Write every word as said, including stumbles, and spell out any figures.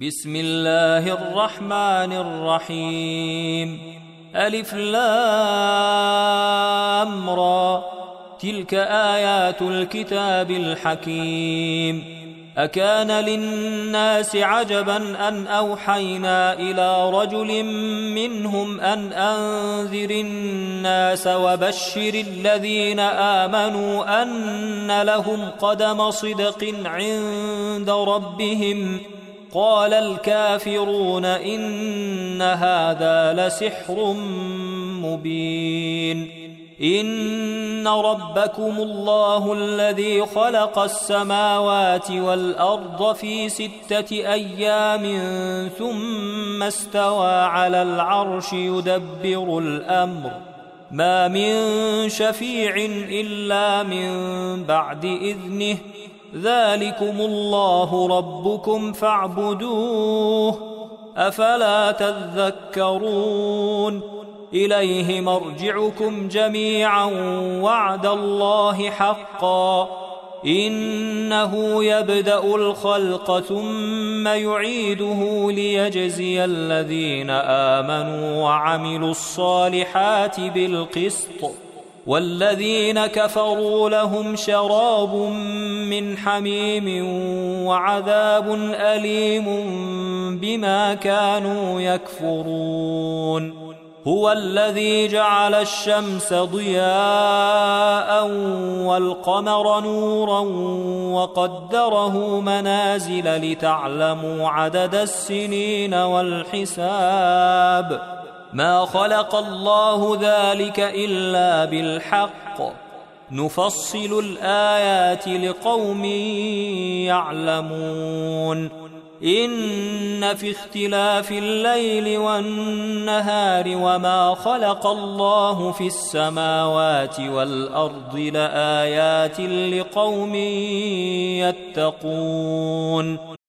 بسم الله الرحمن الرحيم ألف لام را تلك آيات الكتاب الحكيم أكان للناس عجبا أن أوحينا إلى رجل منهم أن أنذر الناس وبشر الذين آمنوا أن لهم قدم صدق عند ربهم قال الكافرون إن هذا لسحر مبين إن ربكم الله الذي خلق السماوات والأرض في ستة أيام ثم استوى على العرش يدبر الأمر ما من شفيع إلا من بعد إذنه ذلكم الله ربكم فاعبدوه أفلا تذكرون إليه مرجعكم جميعا وعد الله حقا إنه يبدأ الخلق ثم يعيده ليجزي الذين آمنوا وعملوا الصالحات بالقسط والذين كفروا لهم شراب من حميم وعذاب أليم بما كانوا يكفرون هو الذي جعل الشمس ضياء والقمر نورا وقدره منازل لتعلموا عدد السنين والحساب ما خلق الله ذلك إلا بالحق نفصل الآيات لقوم يعلمون إن في اختلاف الليل والنهار وما خلق الله في السماوات والأرض لآيات لقوم يتقون